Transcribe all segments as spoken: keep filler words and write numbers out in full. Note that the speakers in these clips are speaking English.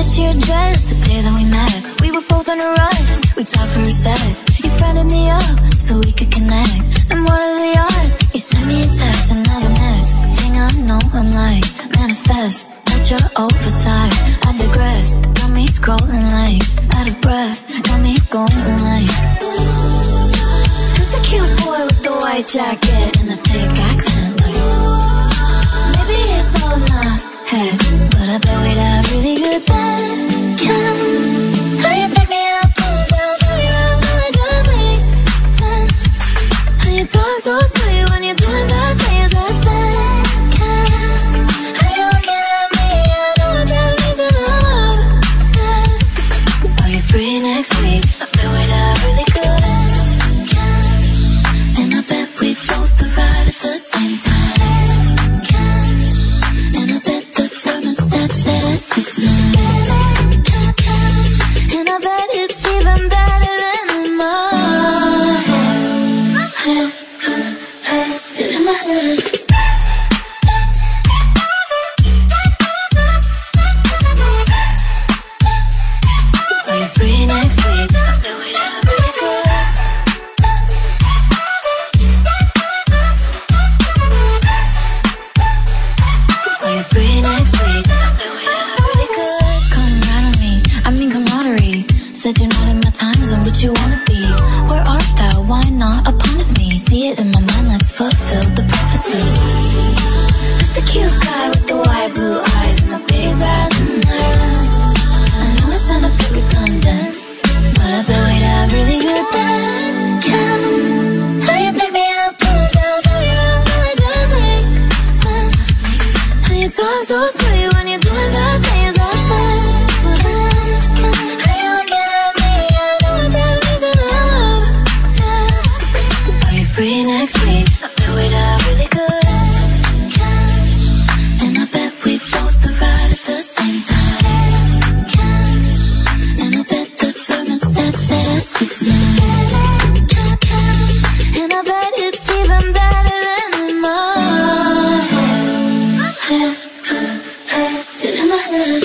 miss your dress the day that we met. We were both in a rush, we talked for a sec. You friended me up so we could connect. And what are the odds? You sent me a text, and now the next thing I know, I'm like, manifest. That's your oversized, I digress. Got me scrolling like, out of breath. Got me going like, who's the cute boy with the white jacket and the thick accent? Maybe it's all in my head, but I bet we'd have really good bacon. How you pick me up, pull down, tell me around, how it just makes sense. How you talk so sweet when you're doing bad things, that's bacon. How you looking at me, I know what that means, and I'm obsessed. Are you free next week? I bet we'd have really good bacon. And I bet we both arrive at the same time. Six nine. And I bet it's even better than in my head. In my head. Are you free next week? I bet we'd have really good. Are you free next week? Said you're not in my time zone, but you wanna be. Where art thou? Why not upon with me? See it in my mind, let's fulfill the prophecy. Who's the cute guy with the wide blue eyes and the big bad night? I know it sound a bit redundant, but I bet we'd have really good bacon. How you pick me up, pull down, tell me around, how it just makes sense. How you talk so sweet when you're doing bad things, that's bad. Free next week, I bet we'd have really good. And I bet we both arrive at the same time. And I bet the thermostat set at six nine. And I bet it's even better than in my head. In my head.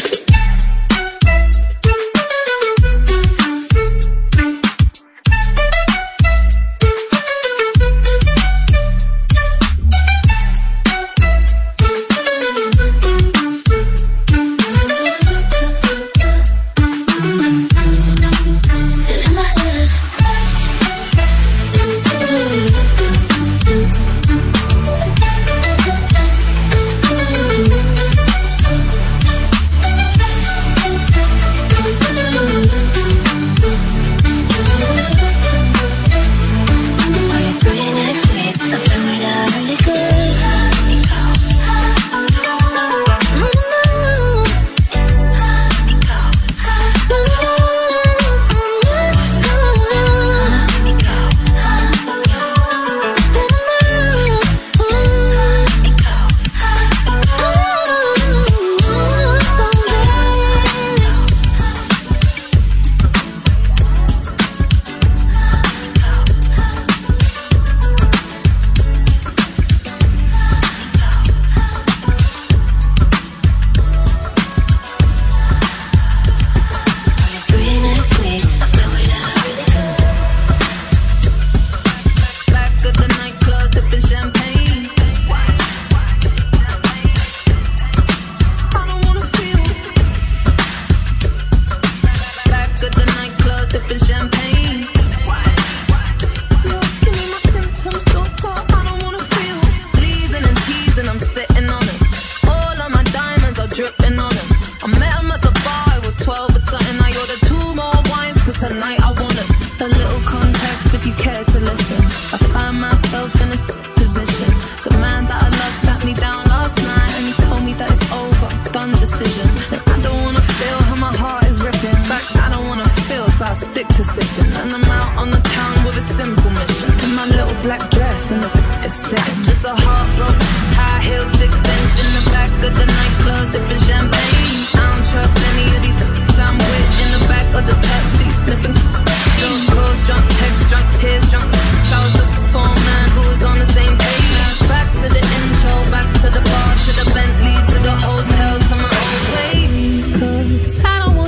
Just a heartbroken, high heel, six inch in the back of the nightclub, sipping champagne. I don't trust any of these I'm with in the back of the taxi, sniffing. Drunk calls, drunk texts, drunk tears, drunk. I was looking for a man who was on the same page. Back to the intro, back to the bar, to the Bentley, to the hotel, to my own way. 'Cause I don't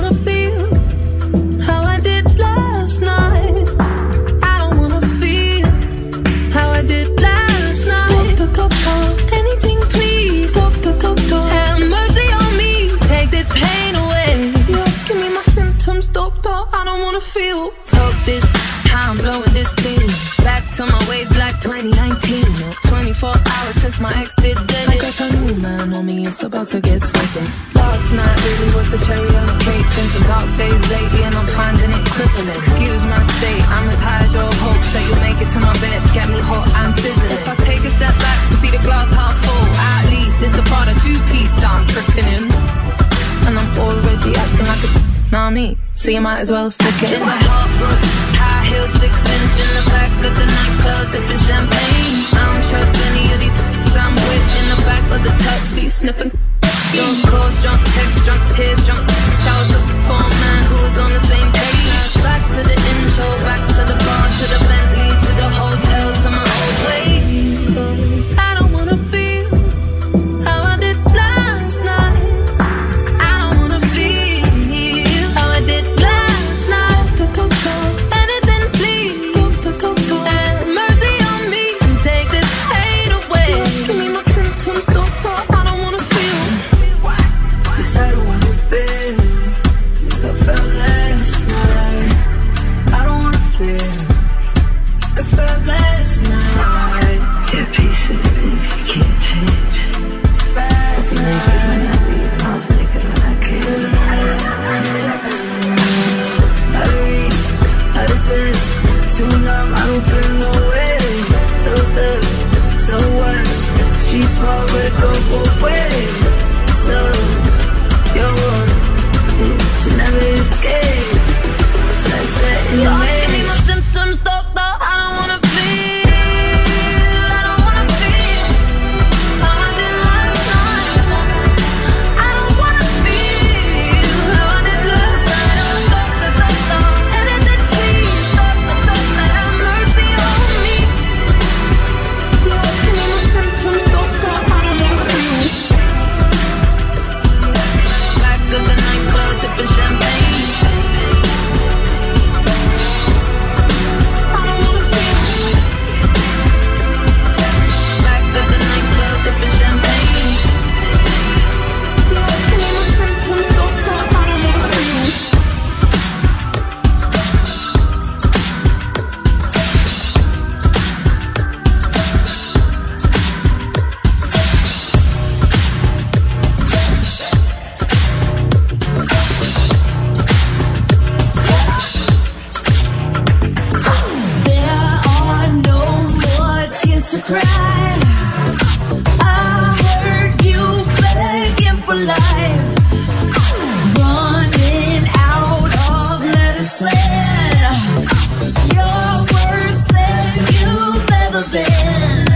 since my ex did dead. I got a new man on me, it's about to get sweaty. Last night really was the cherry on the cake. Been some dark days lately and I'm finding it crippling. Excuse my state, I'm as high as your hopes that you'll make it to my bed, get me hot and sizzling. If I take a step back to see the glass half full, at least it's the part of two-piece that I'm tripping in. And I'm already acting like a nah me, so you might as well stick it. Just a heartbroken, high heel, six inch in the back of the nightclub, sipping champagne. I don't trust any of these I'm with in the back of the taxi, sniffing. Drunk calls, drunk texts, drunk tears, drunk texts. I was looking for a man who was on the same page. Back to the intro, back to the bar, to the Bentley, to the hotel, to my old way. 'Cause I don't wanna feel how I did last night. I don't wanna feel how I did last night. Anything please, have mercy on me and take this pain away. Just give me my symptoms, doctor. I don't wanna feel. Yes, I don't wanna feel like I felt last night. I don't wanna feel like I felt last night. Yeah, peace with the things you can't change. I was naked when I leave, I was naked when I came. Out of reach, out of touch, too numb, I don't feel no way. So stuck, so what? Street smart, but it go both ways. So, yo, it should never escape. Sunset in the maze. Give me my symptoms, doctor, I don't wanna feel. I don't wanna feel how I did last night. I don't wanna feel how I did last night. Oh, doctor, doctor, anything please, doctor, doctor, have mercy on me. Just give me my symptoms, doctor, I don't wanna feel. Back of the nightclub, sipping champagne. I don't wanna feel. Back of the nightclub, sipping champagne. Just give me my symptoms, doctor, I don't wanna feel. There are no more tears to cry. I heard you begging for life, running out of medicine. You're worse than you've ever been.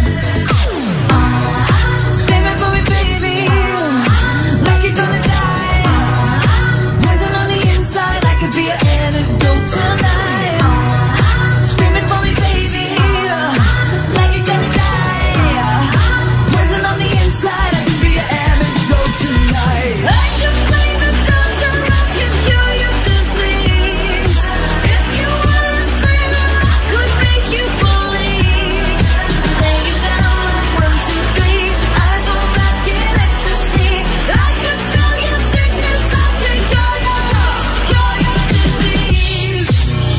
Screaming for me, baby, like you're gonna die. Poison on the inside, I could be an antidote tonight. Screaming for me, baby, like you're gonna die. Poison on the inside, I could be an antidote tonight. I can play the doctor, I can cure your disease. If you were a sinner, I could make you believe. Lay you down like one, two, three, eyes roll back in ecstasy. I can spell your sickness, I can cure your, cure your disease.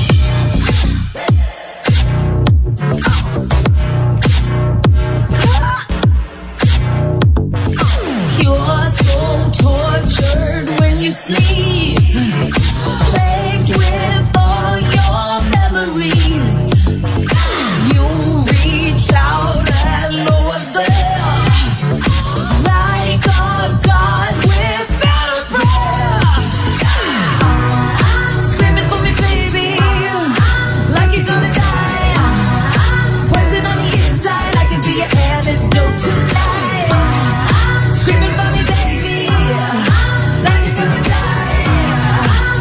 You're so tortured when you sleep, plagued with all your memories. You reach out and no one's there, like a god without a prayer. Screaming for me, baby, like you're gonna die. Poison on the inside, I could be an antidote tonight. Screaming for me, baby, like you're gonna die.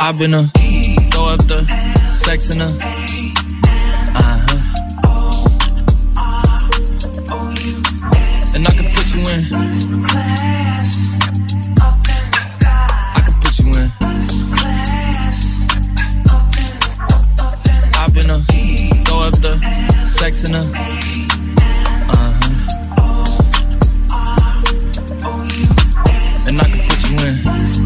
I've been a throw up the sex in her. Uh-huh. And I can put you in. I can put you in. I've been a throw up the sex in her. Uh-huh. And I can put you in.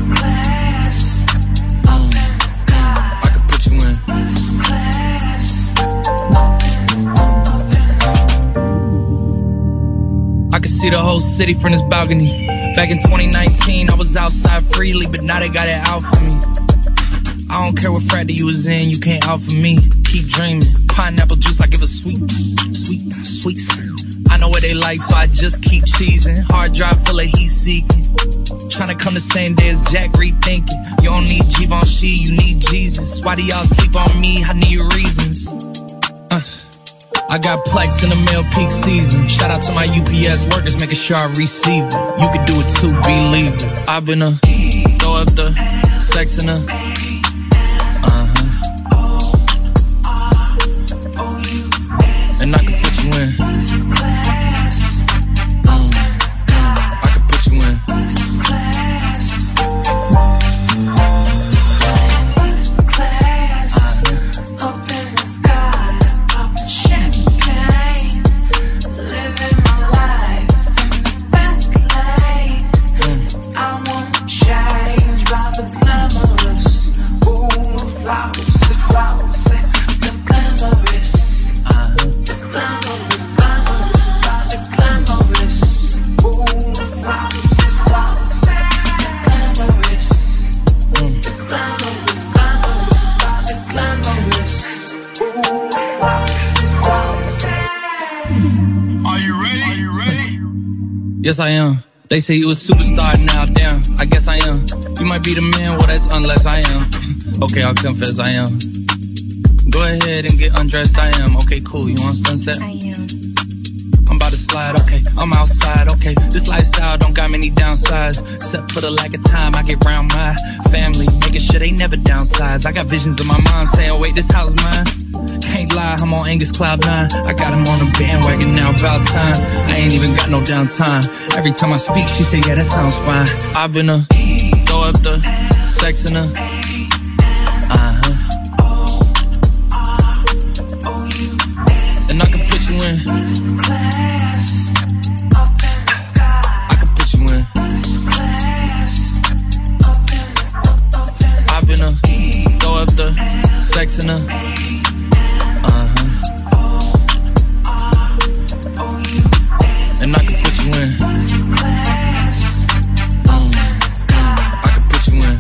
I can see the whole city from this balcony. Back in twenty nineteen, I was outside freely, but now they got it out for me. I don't care what frat you was in, you can't out for me. Keep dreaming. Pineapple juice, I give a sweet, sweet, sweet. I know what they like, so I just keep cheesing. Hard drive full of heat seeking. Tryna come the same day as Jack, rethinking. You don't need Givenchy, you need Jesus. Why do y'all sleep on me? I need reasons. Uh. I got Plex in the mail peak season. Shout out to my U P S workers, making sure I receive it. You could do it too, believe it. I've been a throw up the sex in her. Uh-huh. And I can put you in. Mm. I can put you in. Yes, I am. They say you a superstar now, damn, I guess I am. You might be the man, well, that's unless I am. Okay, I'll confess I am. Go ahead and get undressed, I am. Okay, cool, you want sunset? I am. I'm about to slide, okay, I'm outside, okay. This lifestyle don't got many downsides. Except for the lack of time I get round my family, making sure they never downsize. I got visions of my mom saying, wait, this house mine. Can't lie, I'm on Angus Cloud nine. I got him on the bandwagon now, about time. I ain't even got no downtime. Every time I speak, she say, yeah, that sounds fine. I've been a throw up the sex in her. Uh-huh. And I can put you in. I can put you in. I've been a throw up the sex in her. And I can put you in. Mm. I can put you in.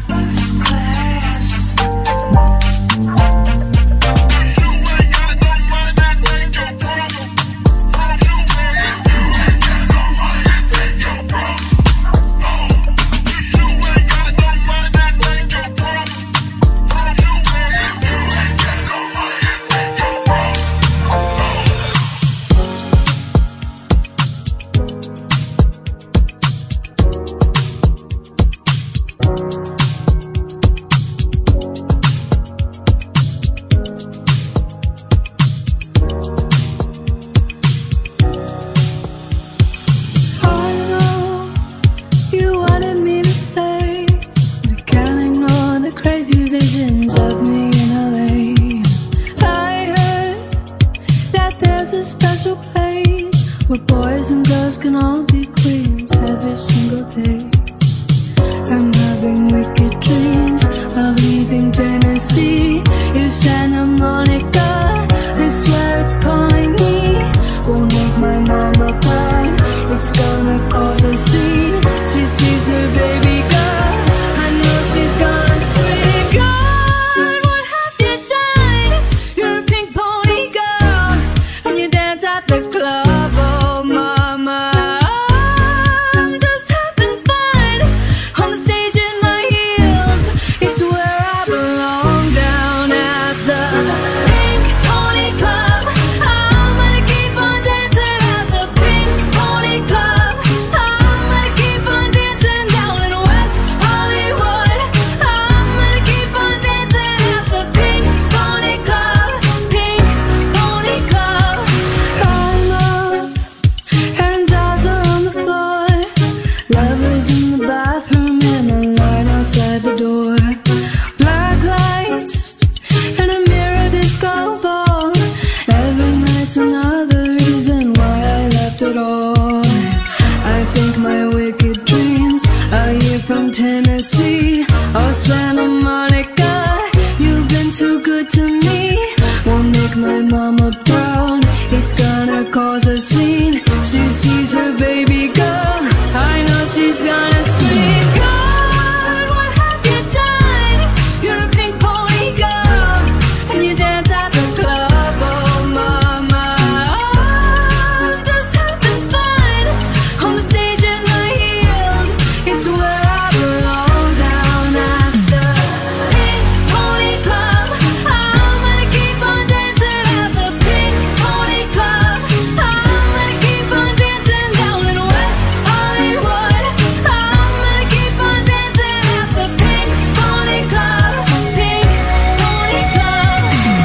Oh, Santa Monica, you've been too good to me. Won't make my mama proud. It's gonna cause a scene. She sees her baby girl. I know she's gonna scream. God, what have you done? You're a pink pony girl, and you dance at the club. Oh, mama, I'm just having fun on the stage in my heels. It's where I belong, down at the Pink Pony Club. I'm gonna keep on dancing at the Pink Pony Club. I'm gonna keep on dancing down in West Hollywood. I'm gonna keep on dancing at the Pink Pony Club. Pink Pony Club.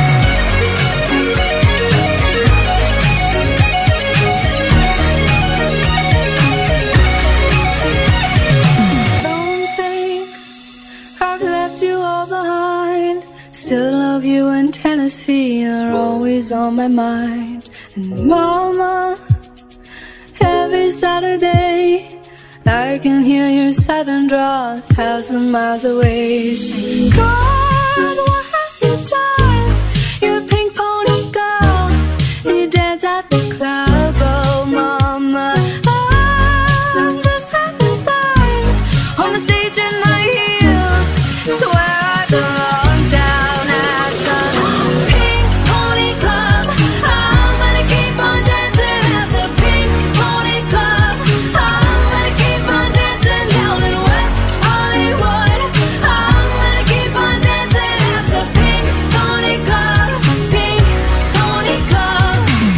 Don't think I've left you all behind. Still love you in Tennessee. You're always on my mind. And mama, every Saturday I can hear your southern drawl a thousand miles away. Say, God, what have you done? You're a pink pony girl. You dance at the club. Oh, mama, I'm just having fun on the stage in my heels. It's where I belong, down at the Pink Pony Club. I'm gonna keep on dancing at the Pink Pony Club. I'm gonna keep on dancing down in West Hollywood. I'm gonna keep on dancing at the Pink Pony Club. Pink Pony Club.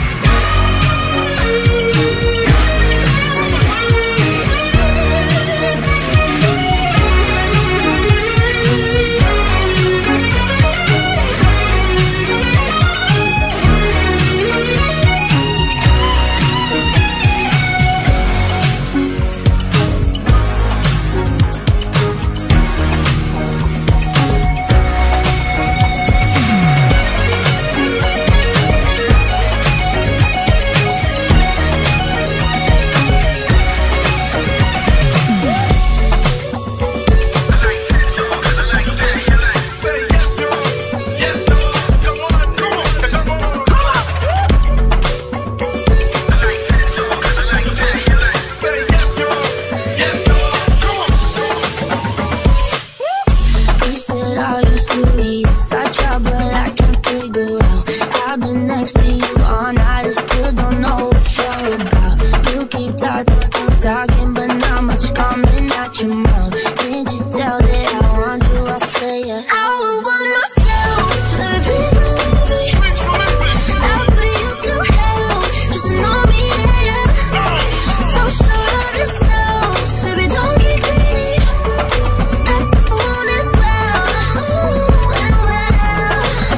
He said, are you serious? I try, but I can't figure out. I've been next to you all night, I still don't know what you're about. You keep talking, talking, but not much coming out your mouth. Can't you tell that I want you? I say it. I would want myself, baby, please believe me. I'll put you through hell, just to know me, yeah. So sure of yourself, baby, don't get greedy. I want it well, ooh, and well.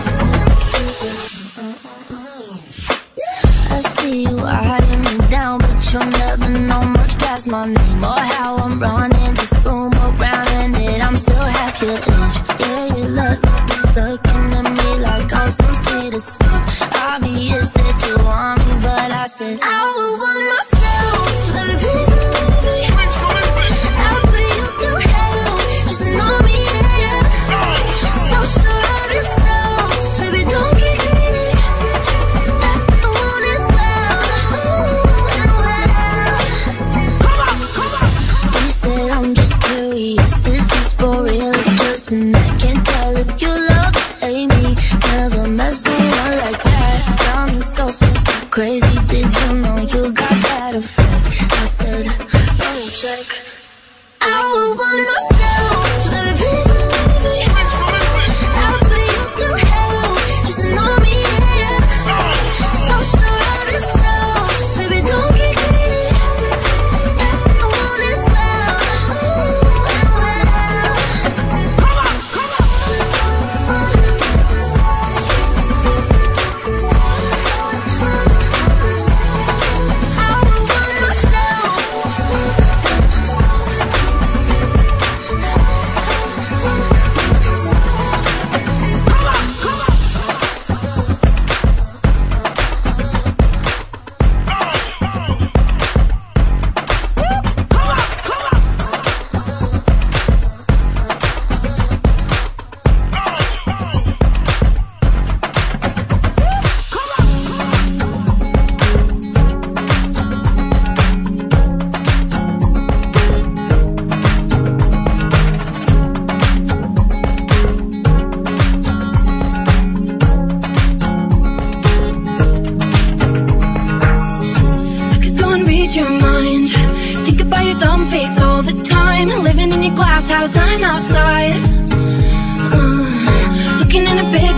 I see you eyeing me down, but you'll never know much past my name or how I'm running this room around, and that I'm still half your age. Yeah, you look, looking at me like I'm some sweet escape. Obvious that you want me, but I said I would want myself, baby, please believe me. I'll put you through hell, just to know me, yeah. So sure of yourself, baby, don't get greedy. I want it well, ooh, and well. You said I'm just curious, is this for real or just a night? Can't tell if you love or hate me. Never met someone like that. Got me so, so crazy. Did you know you got that effect? I said, let me check. I would want myself, baby, please believe me. I'll put you through hell, just to know me, yeah. So sure of yourself, baby, don't get greedy. I want it well, ooh, and well.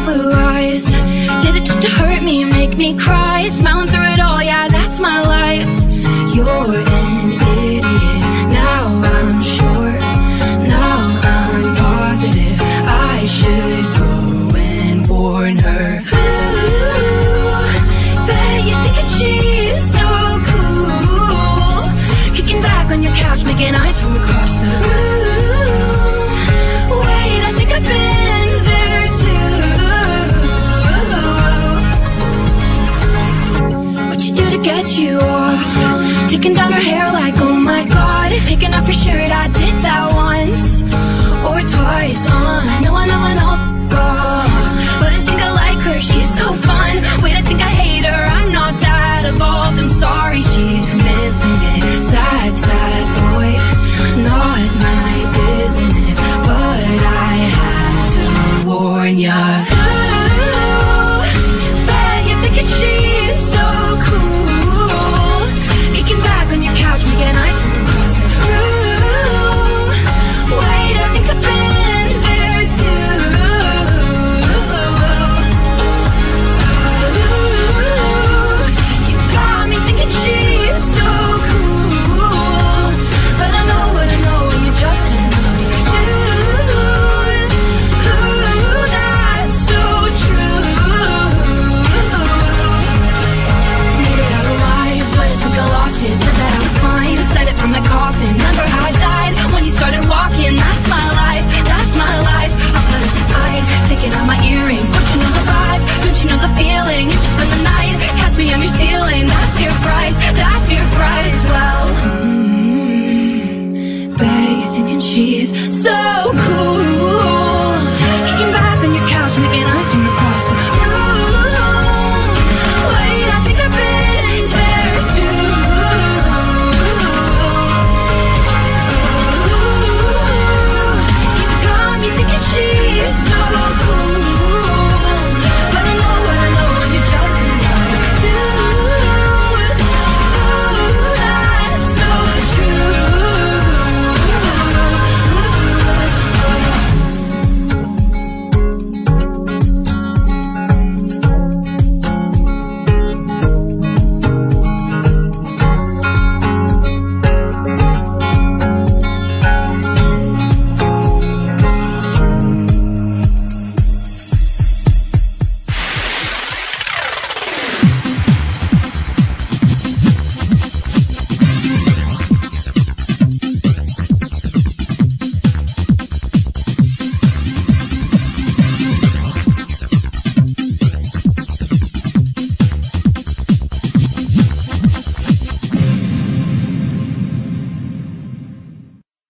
blue eyes. Did it just to hurt me, make me cry. Smiling through it all, yeah, that's my life. You're an idiot, now I'm sure. Now I'm positive I should go and warn her. Ooh, bet you think that she's so cool, kicking back on your couch, making eyes from across the room. Wait, I think I've been there too. What you do to get you off? Taking down her hair like